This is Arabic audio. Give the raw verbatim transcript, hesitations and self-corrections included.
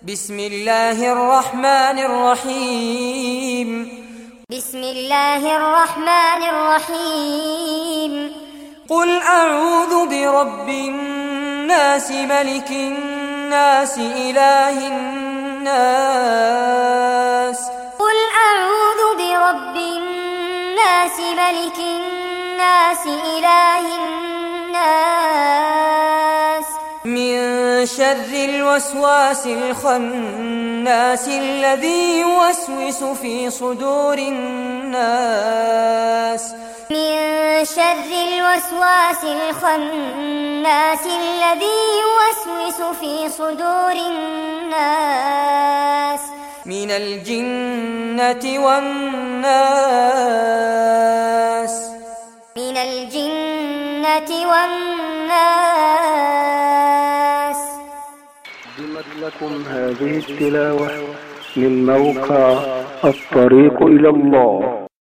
بسم الله الرحمن الرحيم بسم الله الرحمن الرحيم قل أعوذ برب الناس ملك الناس إله الناس قل أعوذ برب الناس ملك الناس إله الناس من شر الوسواس الخناس الذي يوسوس في صدور الناس من شر الوسواس الخناس الذي يوسوس في صدور الناس من الجنة والناس من الجنة والناس. قدمت لكم هذه التلاوة من موقع الطريق إلى الله.